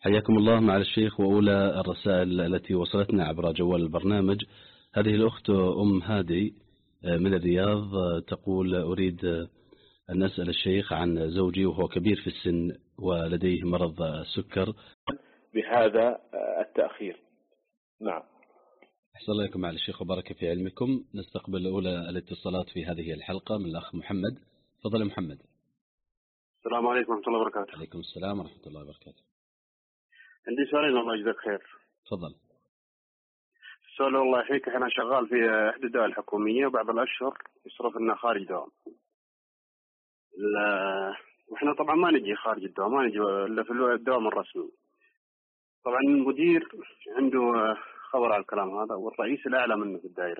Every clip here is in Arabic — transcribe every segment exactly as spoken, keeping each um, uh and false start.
حياكم الله مع الشيخ. وأولى الرسائل التي وصلتنا عبر جوال البرنامج هذه الأخت أم هادي من الرياض، تقول: أريد أن أسأل الشيخ عن زوجي وهو كبير في السن ولديه مرض السكر بهذا التأخير. نعم. أحسن الله إليكم مع الشيخ وبارك في علمكم. نستقبل أولى الاتصالات في هذه الحلقة من الأخ محمد. تفضل محمد. السلام عليكم ورحمة الله وبركاته. عليكم السلام ورحمة الله وبركاته. عندي سؤالين الله يجزاك خير. تفضل. السؤال الله يحييك، احنا شغال في احدى الدول الحكومية وبعض الاشهر يصرف لنا خارج دوام. واحنا طبعا ما نجي خارج الدوام، ما نجي الا في الدوام الرسمي. طبعا المدير عنده خبر على الكلام هذا والرئيس الاعلى منه في الدائرة.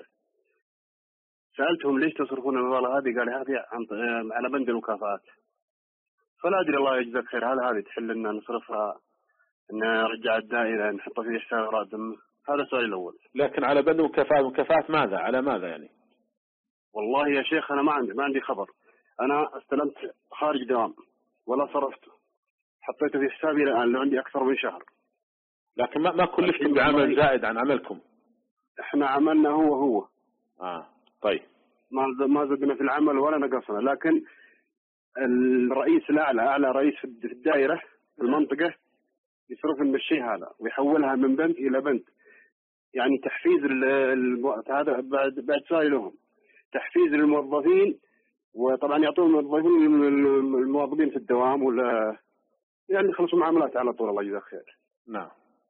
سألتهم ليش تصرفون المبالغ هذه؟ قال هذه على بند المكافآت. فلا ادري الله يجزاك خير، هل هذه تحل لنا نصرفها ان نرجع الدائرة نحطها في حساب راتب؟ هذا السؤال الأول. لكن على بند مكافآت، مكافآت ماذا؟ على ماذا يعني؟ والله يا شيخ أنا ما عندي ما عندي خبر. أنا استلمت خارج دوام ولا صرفته، حطيته في حسابي الآن لو عندي أكثر من شهر. لكن ما ما كلفتم بعمل زائد عن عملكم؟ إحنا عملنا هو هو. آه طيب. ما ما زدنا في العمل ولا نقصنا، لكن الرئيس الأعلى أعلى رئيس في الدائرة في المنطقة يصرف لنا الشيء هذا ويحولها من بند إلى بند، يعني تحفيز هذا بعد بعد سؤال لهم تحفيز للموظفين، وطبعا يعطون الموظفين الموظفين في الدوام ولا يعني يخلصوا معاملات على طول الله يجزاك خير. نعم.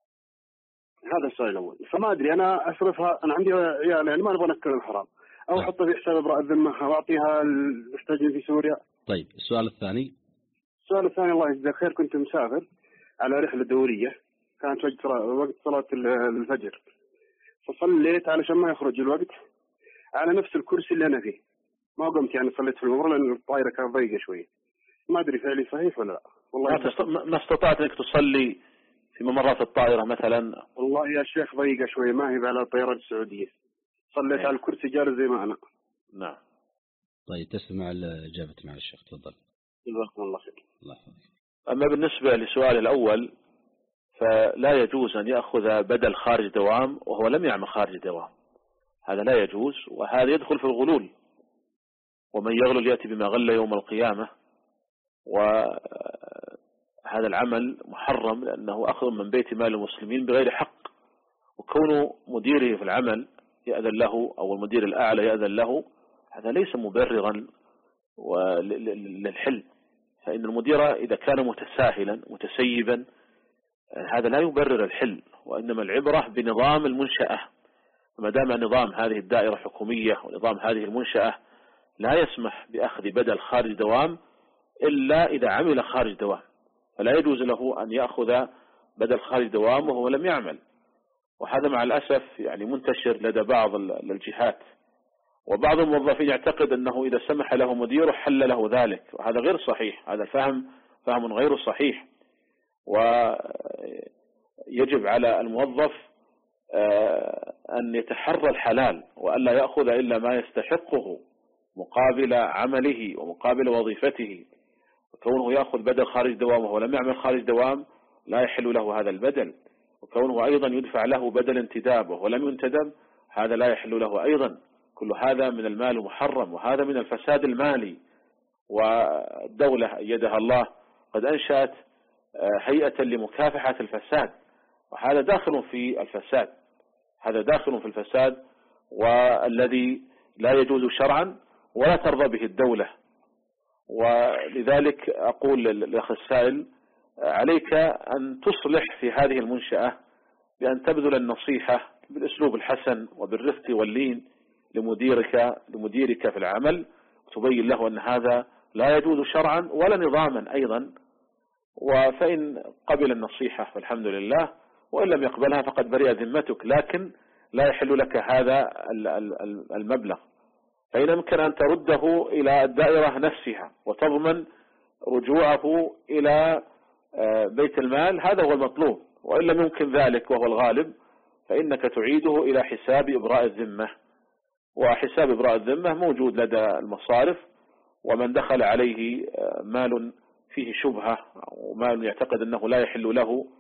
هذا السؤال الأول. فما أدري أنا أصرفها، أنا عندي عيال يعني ما نبغى نأكل الحرام، أو أحطها في حساب إبراء الذمة وأعطيها المحتاجين في سوريا. طيب السؤال الثاني. السؤال الثاني الله يجزاك خير، كنت مسافر على رحلة دورية، كانت وقت صلاة الفجر، فصليت علشان ما يخرج الوقت على نفس الكرسي اللي أنا فيه، ما قمت يعني صليت في الممر لأن الطائرة كانت ضيقة شوية. ما أدري فعلي صحيح ولا لا. والله ما استطعت أنك تصلي في ممرات الطائرة مثلا؟ والله يا شيخ ضيقة شوية، ما هي على الطيارات السعودية، صليت أيه. على الكرسي جالس زي ما أنا. نعم. طيب تسمع الإجابة مع الشيخ. تفضل. جزاكم الله خير. الله يحفظك. أما بالنسبة لسؤال الأول فلا يجوز أن يأخذ بدل خارج دوام وهو لم يعمل خارج دوام، هذا لا يجوز، وهذا يدخل في الغلول، ومن يغلل يأتي بما غل يوم القيامة، وهذا العمل محرم لأنه أخذ من بيت مال المسلمين بغير حق، وكون مديره في العمل يأذن له أو المدير الأعلى يأذن له هذا ليس مبررا للحل، فإن المدير إذا كان متساهلا متسيبا هذا لا يبرر الحل، وإنما العبرة بنظام المنشأة. ما دام نظام هذه الدائرة حكومية ونظام هذه المنشأة لا يسمح بأخذ بدل خارج دوام إلا إذا عمل خارج دوام، فلا يجوز له أن يأخذ بدل خارج دوام وهو لم يعمل. وهذا مع الأسف يعني منتشر لدى بعض الجهات، وبعض الموظفين يعتقد أنه إذا سمح له مديره حل له ذلك، وهذا غير صحيح، هذا فهم فهم غير صحيح. ويجب على الموظف أن يتحرى الحلال وألا يأخذ إلا ما يستحقه مقابل عمله ومقابل وظيفته، وكونه يأخذ بدل خارج دوام وهو لم يعمل خارج دوام لا يحل له هذا البدل، وكونه أيضا يدفع له بدل انتداب وهو لم ينتدب هذا لا يحل له أيضا. كل هذا من المال محرم، وهذا من الفساد المالي. والدولة أيدها الله قد أنشأت هيئة لمكافحة الفساد، وهذا داخل في الفساد، هذا داخل في الفساد والذي لا يجوز شرعا ولا ترضى به الدولة. ولذلك أقول للأخ السائل عليك أن تصلح في هذه المنشأة بأن تبذل النصيحة بالأسلوب الحسن وبالرفق واللين لمديرك لمديرك في العمل، وتبين له أن هذا لا يجوز شرعا ولا نظاما أيضا. وفإن قبل النصيحة فالحمد لله، وإن لم يقبلها فقد برئ ذمتك، لكن لا يحل لك هذا المبلغ. فإن يمكن أن ترده إلى الدائرة نفسها وتضمن رجوعه إلى بيت المال، هذا هو المطلوب. وإن لم يمكن ذلك وهو الغالب فإنك تعيده إلى حساب إبراء الذمة، وحساب إبراء الذمة موجود لدى المصارف، ومن دخل عليه مال فيه شبهة ومال يعتقد أنه لا يحل له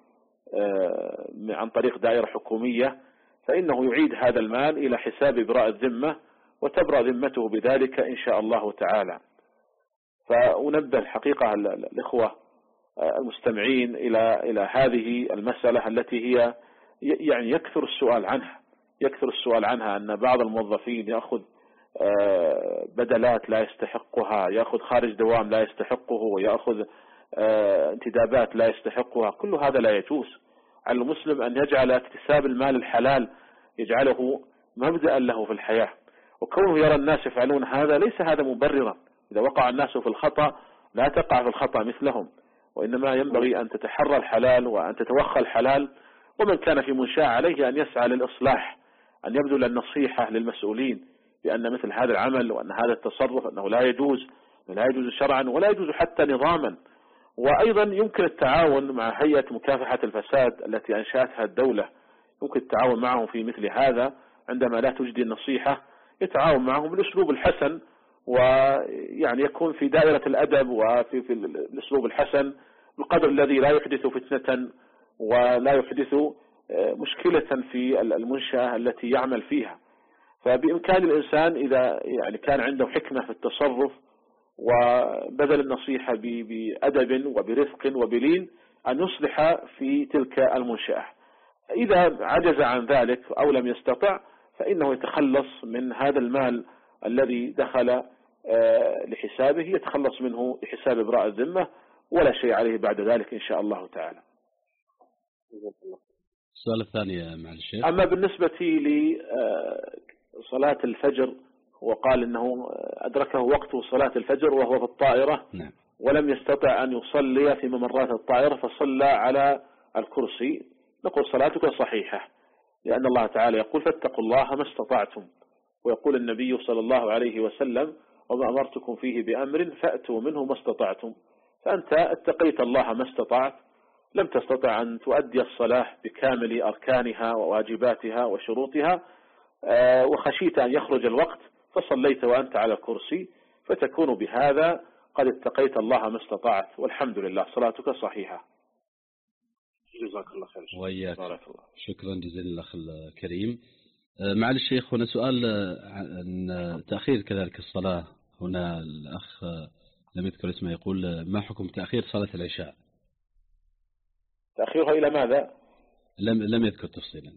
عن طريق دائرة حكومية، فإنه يعيد هذا المال إلى حساب إبراء الذمة، وتبرأ ذمته بذلك إن شاء الله تعالى. فأنبه الحقيقة الإخوة المستمعين إلى إلى هذه المسألة التي هي يعني يكثر السؤال عنها يكثر السؤال عنها أن بعض الموظفين يأخذ بدلات لا يستحقها، يأخذ خارج دوام لا يستحقه، ويأخذ انتدابات لا يستحقها. كل هذا لا يجوز. على المسلم أن يجعل اكتساب المال الحلال يجعله مبدأ له في الحياة، وكونه يرى الناس يفعلون هذا ليس هذا مبررا. إذا وقع الناس في الخطأ لا تقع في الخطأ مثلهم، وإنما ينبغي أن تتحرى الحلال وأن تتوخى الحلال. ومن كان في منشاة عليه أن يسعى للإصلاح، أن يبذل النصيحة للمسؤولين بأن مثل هذا العمل وأن هذا التصرف أنه لا يجوز لا يجوز شرعا ولا يجوز حتى نظاما. وأيضا يمكن التعاون مع هيئة مكافحة الفساد التي أنشأتها الدولة، يمكن التعاون معهم في مثل هذا عندما لا تجدي النصيحة، يتعاون معهم بالأسلوب الحسن، ويعني يكون في دائرة الأدب وفي في الأسلوب الحسن بالقدر الذي لا يحدث فتنة ولا يحدث مشكلة في المنشأة التي يعمل فيها. فبإمكان الإنسان إذا يعني كان عنده حكمة في التصرف وبذل النصيحة بأدب وبرفق وبلين أن يصلح في تلك المنشأة. إذا عجز عن ذلك أو لم يستطع فإنه يتخلص من هذا المال الذي دخل لحسابه، يتخلص منه لحساب إبراء الذمة، ولا شيء عليه بعد ذلك إن شاء الله تعالى. السؤال الثاني مع الشيخ. أما بالنسبة لصلاة الفجر، وقال إنه أدركه وقت صلاة الفجر وهو في الطائرة، نعم. ولم يستطع أن يصلي في ممرات الطائرة فصلى على الكرسي، نقول صلاتك صحيحة، لأن الله تعالى يقول فاتقوا الله ما استطعتم، ويقول النبي صلى الله عليه وسلم وما أمرتكم فيه بأمر فأتوا منه ما استطعتم. فأنت اتقيت الله ما استطعت، لم تستطع أن تؤدي الصلاة بكامل أركانها وواجباتها وشروطها، وخشيت أن يخرج الوقت فصليت وأنت على الكرسي، فتكون بهذا قد اتقيت الله ما استطعت، والحمد لله صلاتك صحيحة. جزاك الله خير. وإياك. شكرا جزيلا الأخ الكريم. مع الشيخ هنا سؤال عن تأخير كذلك الصلاة. هنا الأخ لم يذكر اسمه يقول ما حكم تأخير صلاة العشاء؟ تأخيرها إلى ماذا؟ لم لم يذكر تفصيلا.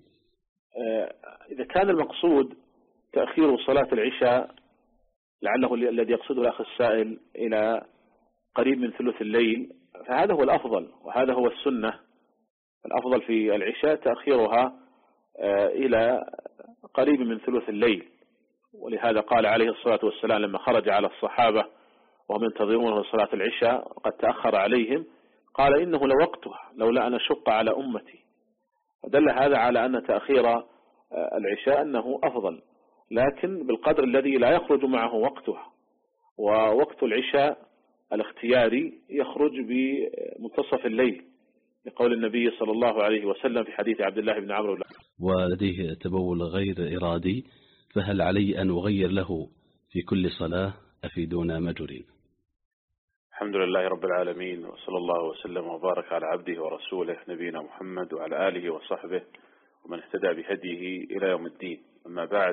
إذا كان المقصود تأخير صلاة العشاء لعله الذي يقصده الأخ السائل إلى قريب من ثلث الليل، فهذا هو الأفضل وهذا هو السنة. الأفضل في العشاء تأخيرها إلى قريب من ثلث الليل، ولهذا قال عليه الصلاة والسلام لما خرج على الصحابة وهم ينتظرونه صلاة العشاء قد تأخر عليهم قال إنه لوقتها لولا أن أشق على أمتي. فدل هذا على أن تأخير العشاء أنه أفضل، لكن بالقدر الذي لا يخرج معه وقتها. ووقت العشاء الاختياري يخرج بمنتصف الليل لقول النبي صلى الله عليه وسلم في حديث عبد الله بن عمرو. ولديه تبول غير إرادي، فهل علي أن أغير له في كل صلاة؟ أفيدونا مجرين. الحمد لله رب العالمين، وصلى الله وسلم وبارك على عبده ورسوله نبينا محمد وعلى آله وصحبه ومن اهتدى بهديه إلى يوم الدين. أما بعد،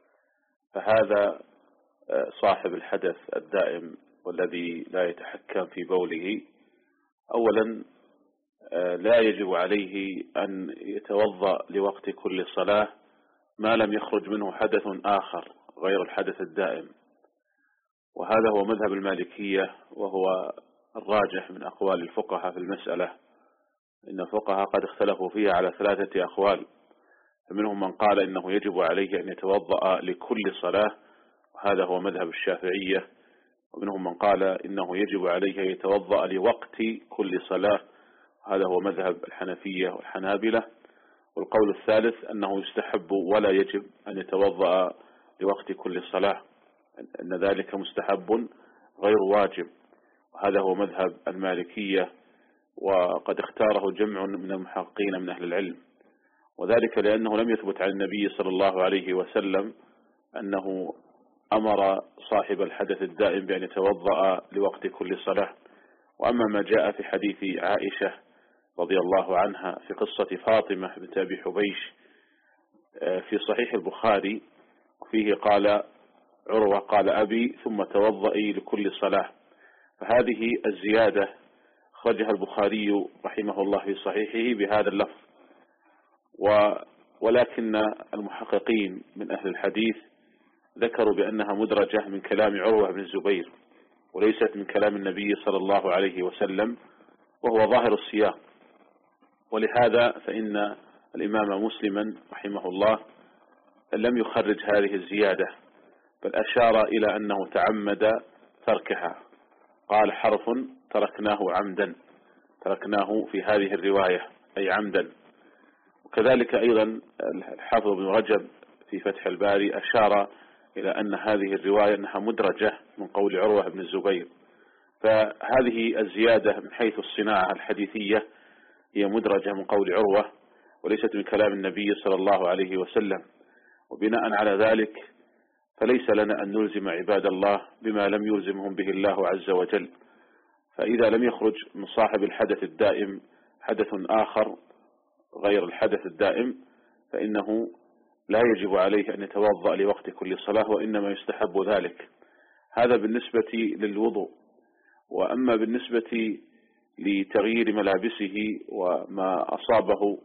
فهذا صاحب الحدث الدائم والذي لا يتحكم في بوله، أولا لا يجب عليه أن يتوضأ لوقت كل صلاة ما لم يخرج منه حدث آخر غير الحدث الدائم، وهذا هو مذهب المالكية وهو الراجح من أقوال الفقهاء في المسألة. إن الفقهاء قد اختلفوا فيها على ثلاثة أقوال، فمنهم من قال إنه يجب عليه أن يتوضأ لكل صلاة، وهذا هو مذهب الشافعية، ومنهم من قال إنه يجب عليه أن يتوضأ لوقت كل صلاة، وهذا هو مذهب الحنفية والحنابلة. والقول الثالث أنه يستحب ولا يجب أن يتوضأ لوقت كل صلاة، أن ذلك مستحب غير واجب، وهذا هو مذهب المالكية، وقد اختاره جمع من المحققين من أهل العلم، وذلك لأنه لم يثبت عن النبي صلى الله عليه وسلم أنه أمر صاحب الحدث الدائم بأن يتوضأ لوقت كل صلاة. وأما ما جاء في حديث عائشة رضي الله عنها في قصة فاطمة بنت أبي حبيش في صحيح البخاري، فيه قال عروة قال أبي ثم توضئي لكل صلاة. فهذه الزيادة خرجها البخاري رحمه الله في صحيحه بهذا اللفظ، ولكن المحققين من أهل الحديث ذكروا بأنها مدرجة من كلام عروة بن الزبير وليست من كلام النبي صلى الله عليه وسلم، وهو ظاهر السياق. ولهذا فإن الإمام مسلما رحمه الله لم يخرج هذه الزيادة، بل أشار إلى أنه تعمد تركها، قال حرف تركناه عمدا، تركناه في هذه الرواية أي عمدا. وكذلك أيضا الحافظ بن رجب في فتح الباري أشار إلى أن هذه الرواية أنها مدرجة من قول عروة بن الزبير. فهذه الزيادة من حيث الصناعة الحديثية هي مدرجة من قول عروة وليست من كلام النبي صلى الله عليه وسلم. وبناء على ذلك فليس لنا أن نلزم عباد الله بما لم يلزمهم به الله عز وجل. فإذا لم يخرج من صاحب الحدث الدائم حدث آخر غير الحدث الدائم فإنه لا يجب عليه أن يتوضأ لوقت كل صلاة، وإنما يستحب ذلك. هذا بالنسبة للوضوء. وأما بالنسبة لتغيير ملابسه وما أصابه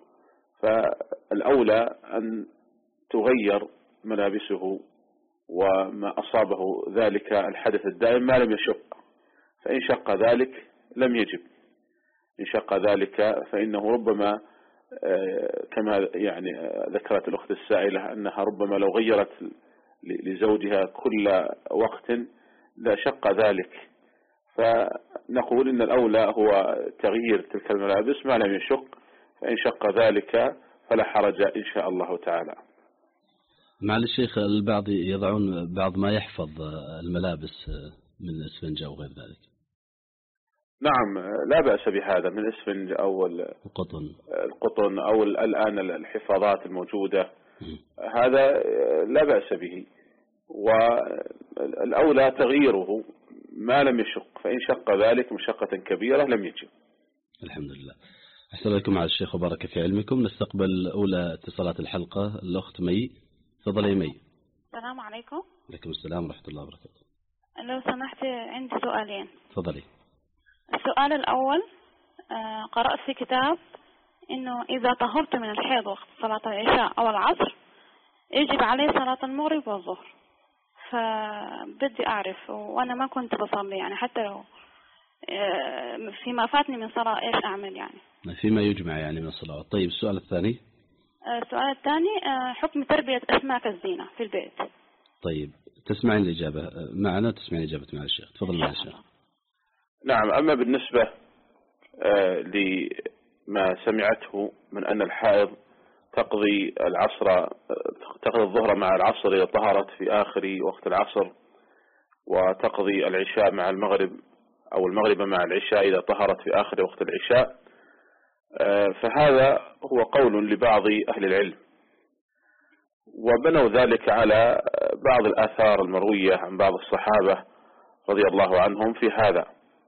فالأولى أن تغير ملابسه وما أصابه ذلك الحدث الدائم ما لم يشق. فإن شق ذلك لم يجب، إن شق ذلك فإنه ربما كما يعني ذكرت الأخت السائلة أنها ربما لو غيرت لزوجها كل وقت لا شق ذلك. فنقول إن الأولى هو تغيير تلك الملابس ما لم يشق، فإن شق ذلك فلا حرج إن شاء الله تعالى. مع الشيخ البعض يضعون بعض ما يحفظ الملابس من الإسفنج أو غير ذلك. نعم لا بأس بهذا من الإسفنج أو القطن القطن أو الآن الحفاظات الموجودة، هذا لا بأس به. والأولى تغييره ما لم يشق، فإن شق ذلك مشقة كبيرة لم يجب. الحمد لله. أحسن لكم على الشيخ وبارك في علمكم. نستقبل أولى اتصالات الحلقة الأخت مي. تفضل يا مي. السلام عليكم. عليكم السلام ورحمة الله وبركاته. لو سمحت عندي سؤالين. تفضلي. السؤال الأول، قرأت في كتاب إنه إذا طهرت من الحيض وقت صلاة العشاء أو العصر يجب عليه صلاة المغرب والظهر، فبدي أعرف وأنا ما كنت بصلي يعني حتى لو فيما فاتني من صلاة إيش أعمل يعني فيما يجمع يعني من الصلاة. طيب السؤال الثاني. السؤال الثاني حكم تربية أسماك الزينة في البيت. طيب تسمعين الإجابة معنا، تسمعين الإجابة مع الشيخ. تفضل مع الشيخ. نعم. أما بالنسبة لما سمعته من أن الحائض تقضي العصر تقضي الظهر مع العصر إذا طهرت في آخر وقت العصر، وتقضي العشاء مع المغرب أو المغرب مع العشاء إذا طهرت في آخر وقت العشاء، فهذا هو قول لبعض أهل العلم، وبنوا ذلك على بعض الآثار المروية عن بعض الصحابة رضي الله عنهم في هذا.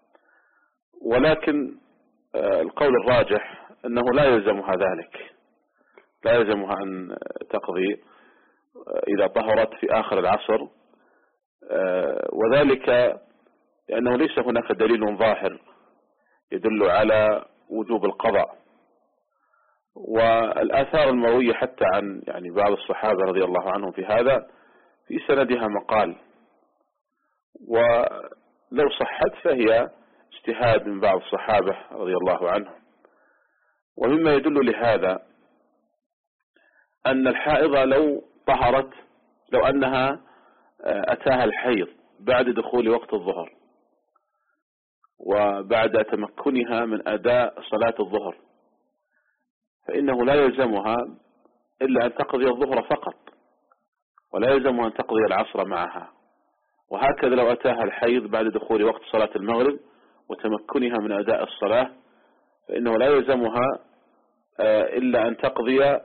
ولكن القول الراجح أنه لا يلزمها ذلك، لا يلزمها أن تقضي إذا طهرت في آخر العصر، وذلك لأنه ليس هناك دليل ظاهر يدل على وجوب القضاء. والآثار المروية حتى عن يعني بعض الصحابة رضي الله عنهم في هذا في سندها مقال، ولو صحت فهي اجتهاد من بعض الصحابة رضي الله عنهم. ومما يدل لهذا أن الحائض لو طهرت لو أنها أتاها الحيض بعد دخول وقت الظهر وبعد تمكنها من أداء صلاة الظهر، فإنه لا يلزمها إلا أن تقضي الظهر فقط، ولا يلزمها أن تقضي العصر معها. وهكذا لو أتاها الحيض بعد دخول وقت صلاة المغرب وتمكنها من أداء الصلاة، فإنه لا يلزمها إلا أن تقضي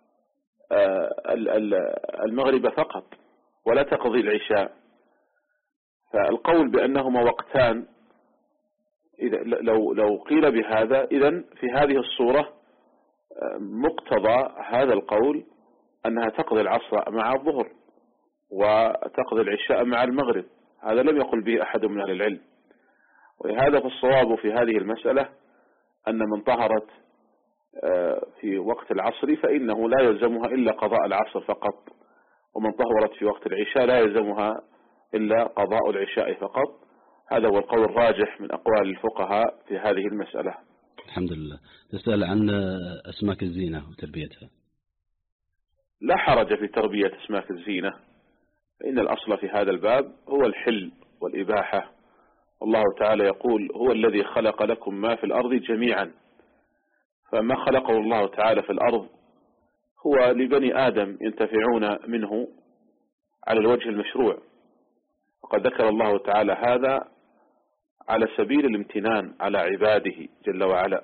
المغرب فقط ولا تقضي العشاء. فالقول بأنهما وقتان إذا لو لو قيل بهذا، إذن في هذه الصورة مقتضى هذا القول أنها تقضي العصر مع الظهر وتقضي العشاء مع المغرب. هذا لم يقل به أحد من أهل العلم. ولهذا فالصواب في هذه المسألة أن من طهرت في وقت العصر فإنه لا يلزمها إلا قضاء العصر فقط، ومن طهرت في وقت العشاء لا يلزمها إلا قضاء العشاء فقط. هذا هو القول الراجح من أقوال الفقهاء في هذه المسألة. الحمد لله. تسأل عن أسماك الزينة وتربيتها. لا حرج في تربية أسماك الزينة، فإن الأصل في هذا الباب هو الحل والإباحة. الله تعالى يقول: هو الذي خلق لكم ما في الأرض جميعا. فما خلقه الله تعالى في الأرض هو لبني آدم ينتفعون منه على الوجه المشروع، وقد ذكر الله تعالى هذا على سبيل الامتنان على عباده جل وعلا.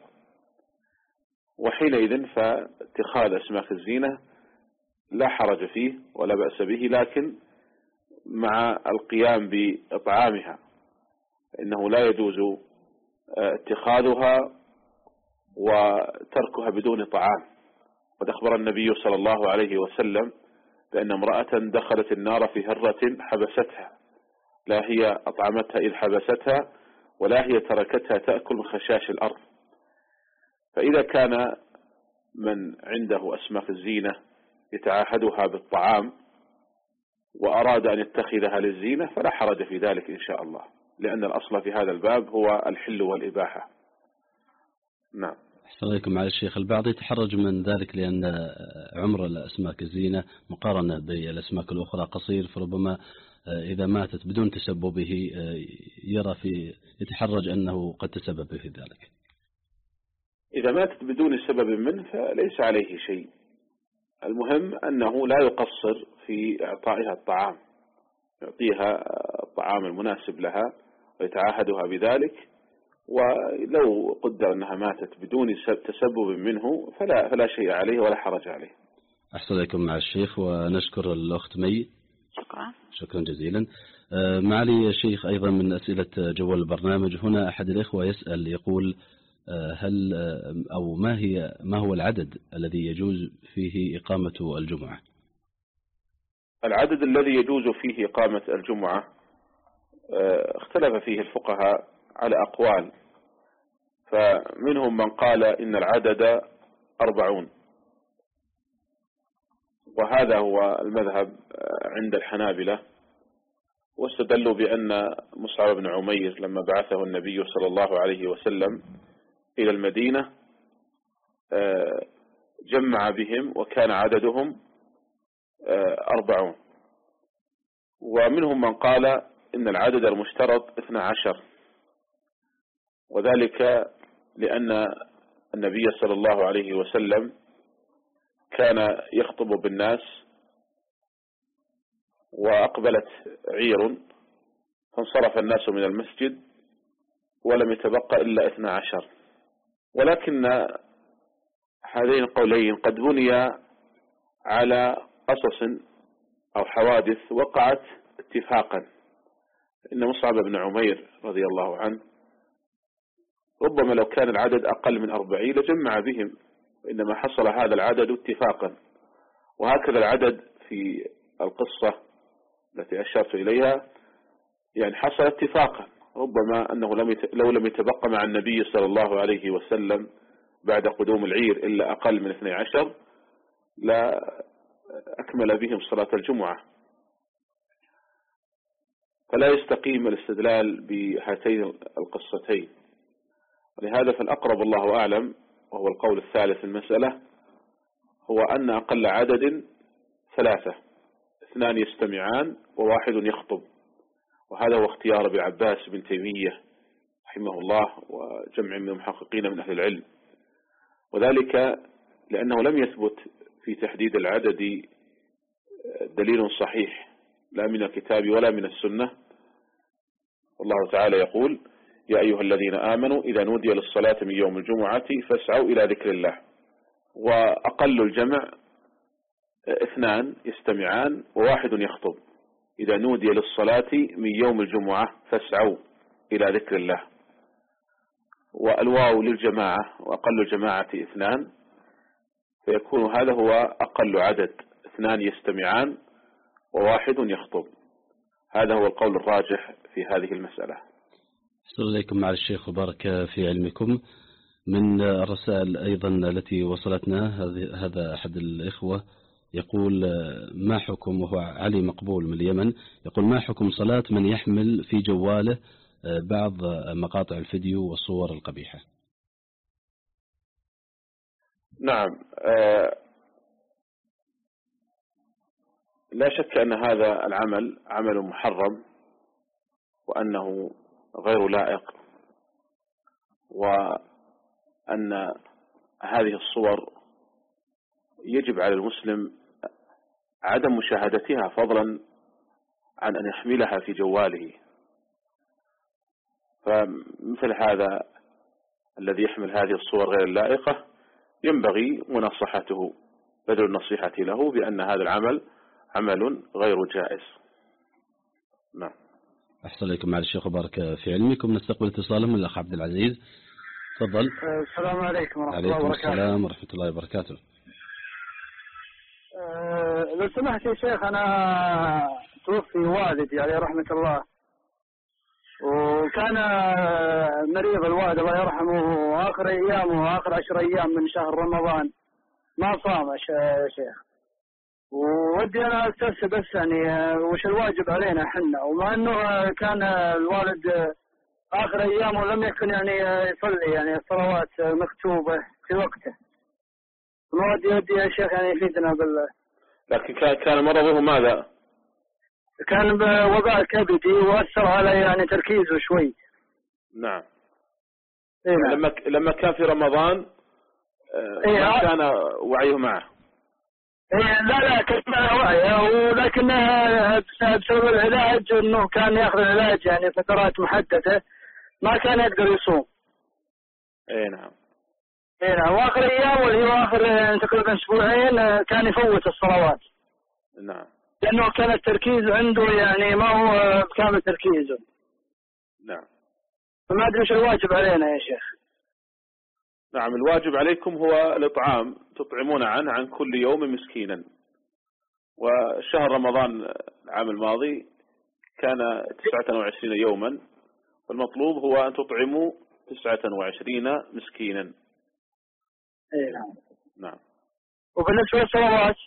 وحينئذ فاتخاذ أسماك الزينة لا حرج فيه ولا بأس به، لكن مع القيام بإطعامها، إنه لا يجوز اتخاذها وتركها بدون طعام. قد أخبر النبي صلى الله عليه وسلم بأن امرأة دخلت النار في هرة حبستها، لا هي أطعمتها إذ حبستها ولا هي تركتها تأكل من خشاش الأرض. فإذا كان من عنده أسماك الزينة يتعاهدها بالطعام وأراد أن يتخذها للزينة فلا حرج في ذلك إن شاء الله، لأن الأصل في هذا الباب هو الحل والإباحة. نعم. أحسن عليكم مع الشيخ. البعض يتحرج من ذلك لأن عمر الأسماك الزينة مقارنة بالأسماك الأخرى قصير، فربما إذا ماتت بدون تسببه يرى في يتحرج أنه قد تسبب في ذلك. إذا ماتت بدون سبب منه فليس عليه شيء. المهم أنه لا يقصر في إعطائها الطعام، يعطيها الطعام المناسب لها ويتعاهدها بذلك. ولو قدر أنها ماتت بدون تسبب منه فلا, فلا شيء عليه ولا حرج عليه. أحسن عليكم مع الشيخ، ونشكر الأخت مي. شكرا شكرا جزيلا. معالي الشيخ، أيضا من أسئلة جوال البرنامج هنا أحد الإخوة يسأل يقول: هل أو ما هي ما هو العدد الذي يجوز فيه إقامة الجمعة؟ العدد الذي يجوز فيه إقامة الجمعة اختلف فيه الفقهاء على أقوال، فمنهم من قال إن العدد أربعون، وهذا هو المذهب عند الحنابلة، واستدلوا بأن مصعب بن عمير لما بعثه النبي صلى الله عليه وسلم إلى المدينة جمع بهم وكان عددهم أربعون. ومنهم من قال إن العدد المشترط اثنى عشر، وذلك لأن النبي صلى الله عليه وسلم كان يخطب بالناس وأقبلت عير فانصرف الناس من المسجد ولم يتبقى إلا اثنى عشر. ولكن هذين القولين قد بني على قصص أو حوادث وقعت اتفاقا. إن مصعب بن عمير رضي الله عنه ربما لو كان العدد أقل من أربعين لجمع بهم، وإنما حصل هذا العدد اتفاقا. وهكذا العدد في القصة التي أشرت إليها يعني حصل اتفاقا، ربما أنه لم يت... لو لم يتبقى مع النبي صلى الله عليه وسلم بعد قدوم العير إلا أقل من اثني عشر لا أكمل بهم صلاة الجمعة. فلا يستقيم الاستدلال بهاتين القصتين. ولهذا فالأقرب الله أعلم، وهو القول الثالث في المسألة، هو أن أقل عدد ثلاثة، اثنان يستمعان وواحد يخطب. وهذا هو اختيار ابن عباس بن تيمية رحمه الله وجمع من المحققين من أهل العلم، وذلك لأنه لم يثبت في تحديد العدد دليل صحيح لا من الكتاب ولا من السنة. والله تعالى يقول: يا أيها الذين آمنوا إذا نودي للصلاة من يوم الجمعة فاسعوا إلى ذكر الله. وأقل الجمع اثنان يستمعان وواحد يخطب، إذا نودي للصلاة من يوم الجمعة فاسعوا إلى ذكر الله. والواو للجماعة وأقل الجماعة اثنان، فيكون هذا هو أقل عدد، اثنان يستمعان وواحد يخطب. هذا هو القول الراجح في هذه المسألة. أحسن إليكم مع الشيخ وبارك في علمكم. من الرسائل أيضا التي وصلتنا هذا أحد الإخوة يقول ما حكم، وهو علي مقبول من اليمن، يقول ما حكم صلاة من يحمل في جواله بعض مقاطع الفيديو والصور القبيحة؟ نعم، لا شك أن هذا العمل عمل محرم وأنه غير لائق، وأن هذه الصور يجب على المسلم عدم مشاهدتها فضلا عن أن يحملها في جواله. فمثل هذا الذي يحمل هذه الصور غير اللائقة ينبغي مناصحته، بذل النصيحة له بأن هذا العمل عمل غير جائز. نعم. أحسن إليكم مع الشيخ وبارك في علمكم. نستقبل اتصالا من الأخ عبد العزيز. تفضل. السلام عليكم ورحمة الله وبركاته. عليكم السلام ورحمة الله وبركاته. أه لو سمحت يا شيخ، أنا توفي والدي عليه رحمة الله، وكان مريض الوالد الله يرحمه، آخر أيامه آخر عشر أيام من شهر رمضان ما صام يا شيخ. ودي أنا أستفسر بس يعني وش الواجب علينا حنا، ومع أنه كان الوالد آخر أيامه لم يكن يعني يصلي يعني الصلوات مكتوبة في وقته، ما ودي ودي يا شيخ يعني يفيدنا بالله. لكن كان مرضه ماذا؟ كان بوباء كبدي وأثر على يعني تركيزه شوي. نعم. إيه نعم. لما لما كان في رمضان إيه ما كان وعيه معه. إيه لا لا كان معه وعيه، ولكن بسبب العلاج إنه كان يأخذ العلاج يعني فترات محددة ما كان يقدر يصوم. إيه نعم. إيه نعم. وآخر أيام واللي هو آخر تقريبا أسبوعين كان يفوت الصلوات. نعم. لأنه كان التركيز عنده يعني ما هو بكامل تركيزه. نعم. فما أدري وش الواجب علينا يا شيخ. نعم، الواجب عليكم هو الإطعام، تطعمون عنه عن كل يوم مسكينا. وشهر رمضان العام الماضي كان تسعة وعشرين يوما، والمطلوب هو أن تطعموا تسعة وعشرين مسكينا. إيه نعم. نعم. وبالنسبة للصلوات؟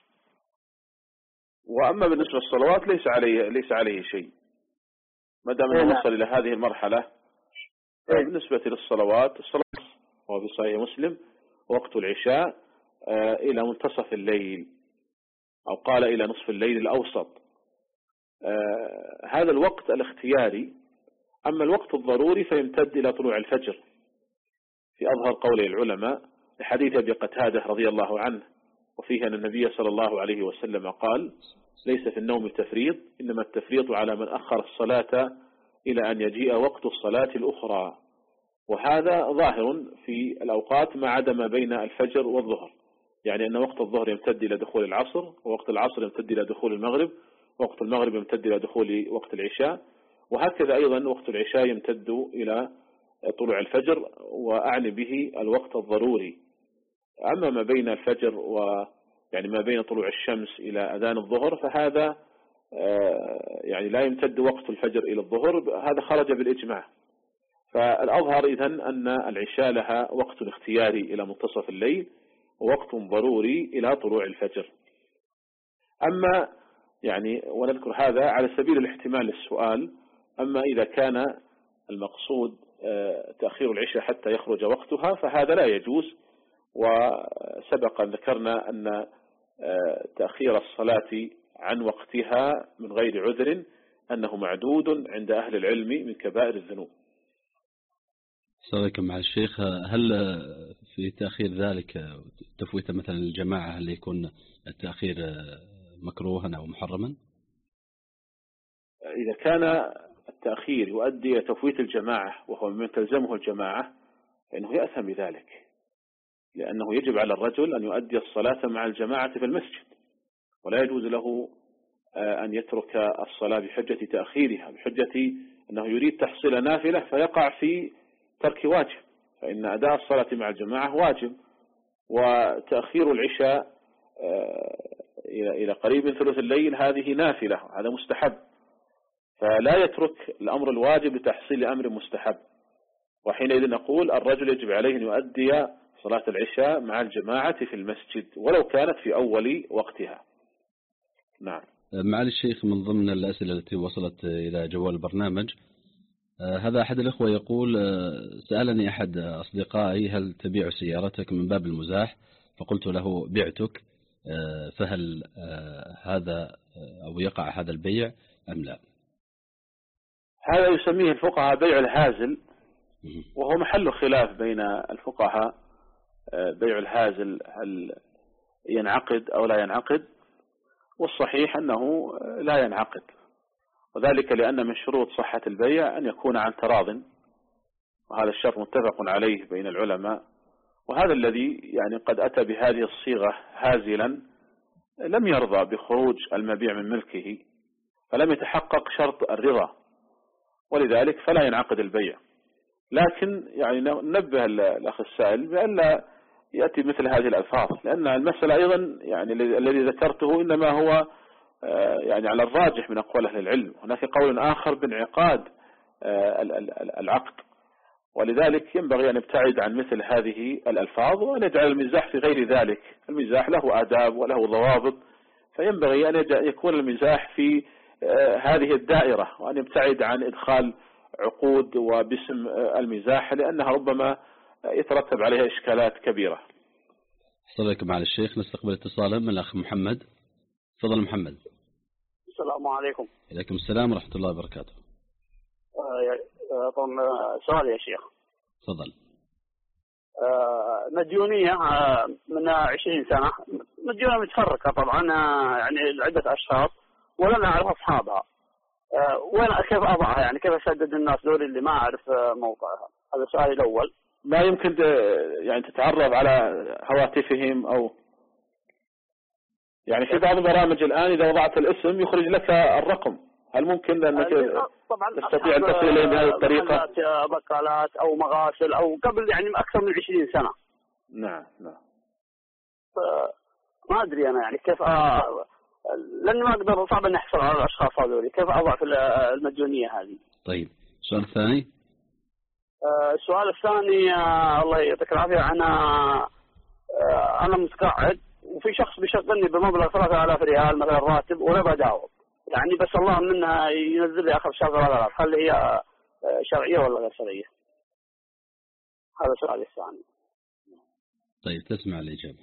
وأما بالنسبة للصلوات ليس عليه ليس عليه شيء ما دام أنه وصل إلى هذه المرحلة. إيه؟ بالنسبة للصلوات، الصلاة هو في صحيح مسلم وقت العشاء آه إلى منتصف الليل، أو قال إلى نصف الليل الأوسط. آه هذا الوقت الاختياري. أما الوقت الضروري فيمتد إلى طلوع الفجر في أظهر قول العلماء لحديث أبي قتادة رضي الله عنه، وفيه أن النبي صلى الله عليه وسلم قال: ليس في النوم تفريط، إنما التفريط على من أخر الصلاة إلى أن يجيء وقت الصلاة الأخرى. وهذا ظاهر في الأوقات ما عدا ما بين الفجر والظهر، يعني أن وقت الظهر يمتد إلى دخول العصر، ووقت العصر يمتد إلى دخول المغرب، ووقت المغرب يمتد إلى دخول وقت العشاء، وهكذا أيضا وقت العشاء يمتد إلى طلوع الفجر، وأعني به الوقت الضروري. أما ما بين الفجر و يعني ما بين طلوع الشمس إلى أذان الظهر فهذا يعني لا يمتد وقت الفجر إلى الظهر، هذا خرج بالإجماع. فالأظهر إذن أن العشاء لها وقت اختياري إلى منتصف الليل، ووقت ضروري إلى طلوع الفجر. أما يعني ونذكر هذا على سبيل الاحتمال للسؤال، أما إذا كان المقصود تأخير العشاء حتى يخرج وقتها فهذا لا يجوز. وسبق أن ذكرنا أن تأخير الصلاة عن وقتها من غير عذر أنه معدود عند أهل العلم من كبائر الذنوب. سألكم مع الشيخ، هل في تأخير ذلك تفويت مثلا الجماعة هل يكون التأخير مكروها أو محرما؟ إذا كان التأخير يؤدي إلى تفويت الجماعة وهو من تلزمه الجماعة فإنه يأثم بذلك، لأنه يجب على الرجل أن يؤدي الصلاة مع الجماعة في المسجد، ولا يجوز له أن يترك الصلاة بحجة تأخيرها، بحجة أنه يريد تحصيل نافلة فيقع في ترك واجب. فإن أداء الصلاة مع الجماعة واجب، وتأخير العشاء إلى قريب من ثلث الليل هذه نافلة، هذا مستحب، فلا يترك الأمر الواجب لتحصيل أمر مستحب. وحينئذ نقول الرجل يجب عليه أن يؤدي صلاة العشاء مع الجماعة في المسجد ولو كانت في أول وقتها. نعم. معالي الشيخ، من ضمن الأسئلة التي وصلت إلى جوال البرنامج، هذا أحد الأخوة يقول: سألني أحد أصدقائي هل تبيع سيارتك من باب المزاح، فقلت له بعتك، فهل هذا أو يقع هذا البيع أم لا؟ هذا يسميه الفقهاء بيع الهازل، وهو محل خلاف بين الفقهاء. بيع الهازل هل ينعقد أو لا ينعقد؟ والصحيح أنه لا ينعقد، وذلك لأن من شروط صحة البيع أن يكون عن تراض، وهذا الشرط متفق عليه بين العلماء. وهذا الذي يعني قد أتى بهذه الصيغة هازلا لم يرضى بخروج المبيع من ملكه، فلم يتحقق شرط الرضا، ولذلك فلا ينعقد البيع. لكن يعني ننبه الأخ السائل بأن لا يأتي مثل هذه الألفاظ، لأن المسألة أيضا يعني الذي ذكرته إنما هو يعني على الراجح من أقوال أهل العلم. هناك قول آخر بانعقاد العقد، ولذلك ينبغي أن نبتعد عن مثل هذه الألفاظ وأن يجعل المزاح في غير ذلك. المزاح له آداب وله ضوابط، فينبغي أن يكون المزاح في هذه الدائرة، وأن يبتعد عن إدخال عقود وباسم المزاح، لأنها ربما يترتب عليها إشكالات كبيرة. أحسن لكم على الشيخ. نستقبل اتصالا من الأخ محمد. تفضل محمد. السلام عليكم. عليكم السلام ورحمة الله وبركاته. سؤال يا شيخ. تفضل. مديونية من عشرين سنة، مديونية متفرقة طبعا، يعني لعدة أشخاص ولا نعرف أصحابها، وين كيف أضعها؟ يعني كيف أسدد الناس دول اللي ما أعرف موقعها؟ هذا سؤالي الأول. ما يمكن يعني تتعرف على هواتفهم، أو يعني في بعض البرامج الآن إذا وضعت الاسم يخرج لك الرقم، هل ممكن أنك تستطيع أن تصل إليه بهذه الطريقة؟ بقالات أو مغاسل أو قبل يعني أكثر من عشرين سنة. نعم نعم. ما أدري أنا يعني كيف أ... لأني ما أقدر، صعب أن أحصل على الأشخاص هذول، كيف أضع في المديونية هذه؟ طيب، السؤال الثاني. السؤال الثاني الله يعطيك العافية، أنا أنا متقاعد وفي شخص بيشغلني بمبلغ ثلاثة آلاف ريال مثلا راتب ولا بداوم، يعني بس الله منها ينزل لي آخر شهر ثلاثة آلاف، هل هي شرعية ولا غير شرعية؟ هذا سؤالي الثاني. طيب، تسمع الإجابة.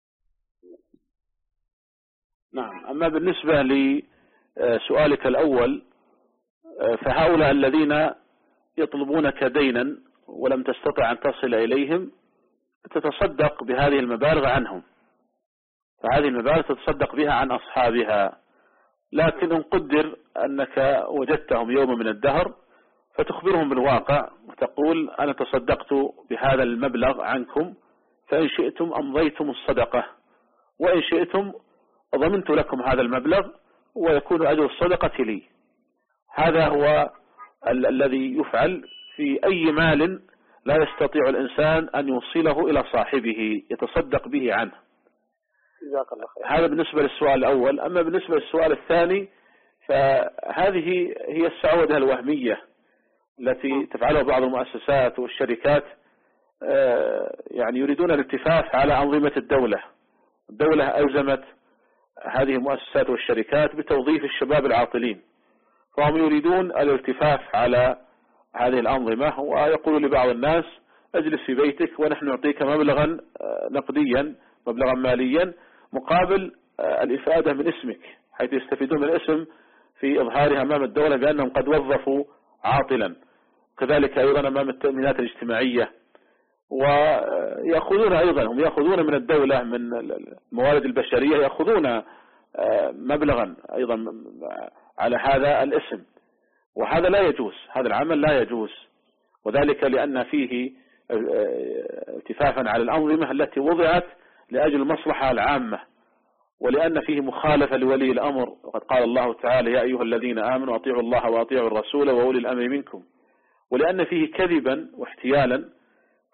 نعم. أما بالنسبة لسؤالك الأول، فهؤلاء الذين يطلبونك دينا ولم تستطع أن تصل إليهم تتصدق بهذه المبالغ عنهم، فهذه المبالغ تتصدق بها عن أصحابها. لكن نقدر أنك وجدتهم يوم من الدهر فتخبرهم بالواقع وتقول: أنا تصدقت بهذا المبلغ عنكم، فإن شئتم أمضيتم الصدقة، وإن شئتم ضمنت لكم هذا المبلغ ويكون أجر الصدقة لي. هذا هو ال الذي يفعل في أي مال لا يستطيع الإنسان أن يوصله إلى صاحبه، يتصدق به عنه. جزاك الله خير. هذا بالنسبة للسؤال الأول. أما بالنسبة للسؤال الثاني، فهذه هي السعودة الوهمية التي تفعلها بعض المؤسسات والشركات، يعني يريدون الالتفاف على أنظمة الدولة. الدولة ألزمت هذه المؤسسات والشركات بتوظيف الشباب العاطلين، فهم يريدون الالتفاف على هذه الأنظمة، ويقول لبعض الناس: اجلس في بيتك ونحن نعطيك مبلغا نقديا، مبلغا ماليا، مقابل الإفادة من اسمك، حيث يستفيدون من الاسم في إظهارها أمام الدولة بأنهم قد وظفوا عاطلا. كذلك أيضا أمام التأمينات الاجتماعية، ويأخذون أيضا هم يأخذون من الدولة من الموارد البشرية، يأخذون مبلغا أيضا على هذا الاسم، وهذا لا يجوز، هذا العمل لا يجوز، وذلك لأن فيه التفافا على الأنظمة التي وضعت لأجل المصلحة العامة، ولأن فيه مخالفة لولي الأمر، وقد قال الله تعالى: يا أيها الذين آمنوا أطيعوا الله وأطيعوا الرسول وأولي الأمر منكم، ولأن فيه كذبا واحتيالا،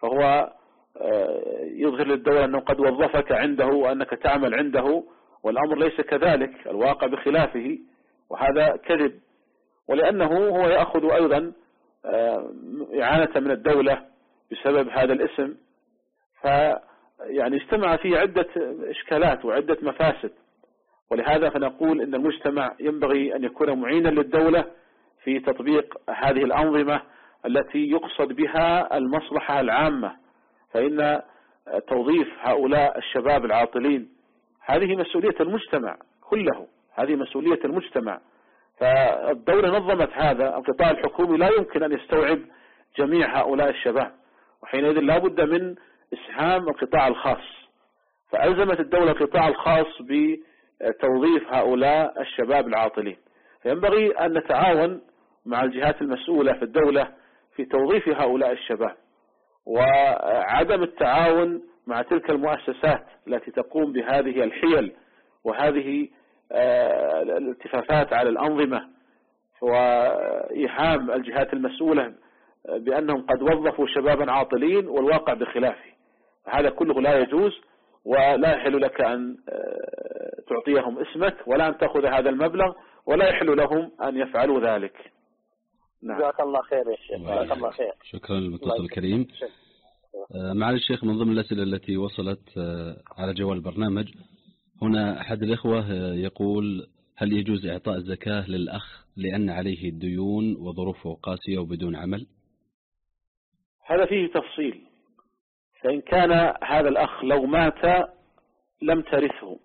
فهو يظهر للدولة أنه قد وظفك عنده وأنك تعمل عنده، والأمر ليس كذلك، الواقع بخلافه، وهذا كذب. ولأنه هو يأخذ أيضا إعانة من الدولة بسبب هذا الاسم، فيعني اجتمع فيه عدة إشكالات وعدة مفاسد. ولهذا فنقول إن المجتمع ينبغي أن يكون معينا للدولة في تطبيق هذه الأنظمة التي يقصد بها المصلحة العامة. فإن توظيف هؤلاء الشباب العاطلين هذه مسؤولية المجتمع كله، هذه مسؤولية المجتمع. فالدولة نظمت هذا، القطاع الحكومي لا يمكن أن يستوعب جميع هؤلاء الشباب، وحينئذ لا بد من إسهام القطاع الخاص، فألزمت الدولة القطاع الخاص بتوظيف هؤلاء الشباب العاطلين. فينبغي أن نتعاون مع الجهات المسؤولة في الدولة في توظيف هؤلاء الشباب، وعدم التعاون مع تلك المؤسسات التي تقوم بهذه الحيل وهذه الالتفافات على الأنظمة، وإيهام الجهات المسؤولة بأنهم قد وظفوا شبابا عاطلين والواقع بخلافه. هذا كله لا يجوز، ولا يحل لك أن تعطيهم اسمك ولا أن تأخذ هذا المبلغ، ولا يحل لهم أن يفعلوا ذلك. نعم. جزاك الله خير يا شيخ. جزاك الله خير. شكرا للمتصل الكريم. معالي الشيخ، من ضمن الأسئلة التي وصلت على جوال البرنامج هنا أحد الإخوة يقول: هل يجوز إعطاء الزكاة للأخ لأن عليه الديون وظروفه قاسية وبدون عمل؟ هذا فيه تفصيل. فإن كان هذا الأخ لو مات لم ترثه،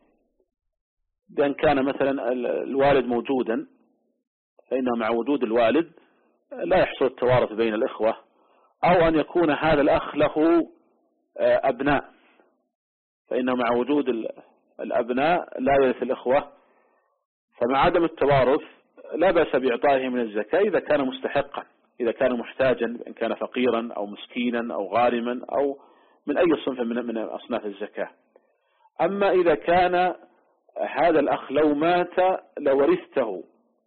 بأن كان مثلا الوالد موجودا، فإنه مع وجود الوالد لا يحصل التوارث بين الإخوة، أو أن يكون هذا الأخ له أبناء، فإنه مع وجود الأبناء لا يرث الإخوة، فمع عدم التوارث لا بأس بإعطائه من الزكاة إذا كان مستحقا، إذا كان محتاجا، إن كان فقيرا أو مسكينا أو غارما أو من أي صنف من من أصناف الزكاة. أما إذا كان هذا الأخ لو مات لورثته،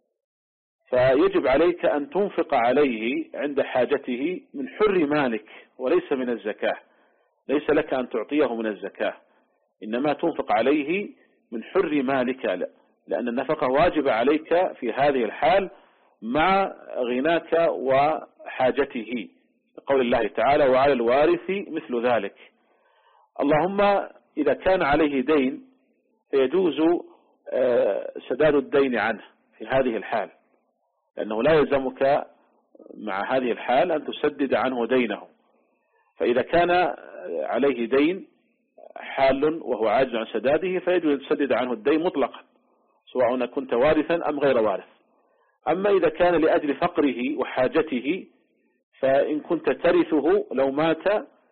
فيجب عليك أن تنفق عليه عند حاجته من حر مالك وليس من الزكاة. ليس لك أن تعطيه من الزكاة، إنما تنفق عليه من حر مالك، لأن النفقة واجبة عليك في هذه الحال مع غناك وحاجته، قول الله تعالى: وعلى الوارث مثل ذلك. اللهم إذا كان عليه دين فيجوز سداد الدين عنه في هذه الحال، لأنه لا يلزمك مع هذه الحال أن تسدد عنه دينه. فإذا كان عليه دين حال وهو عاجز عن سداده فيجوز أن تسدد عنه الدين مطلقا، سواء كنت وارثا أم غير وارث. أما إذا كان لأجل فقره وحاجته، فإن كنت ترثه لو مات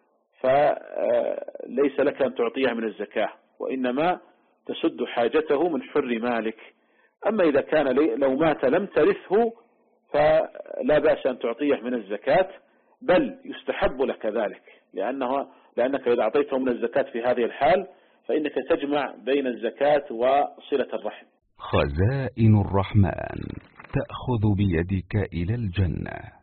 فليس لك أن تعطيه من الزكاة، وإنما تسد حاجته من حر مالك. أما إذا كان لو مات لم ترثه فلا بأس أن تعطيه من الزكاة، بل يستحب لك ذلك، لأنه لأنك إذا أعطيته من الزكاة في هذه الحال فإنك تجمع بين الزكاة وصلة الرحم. خزائن الرحمن تأخذ بيدك إلى الجنة.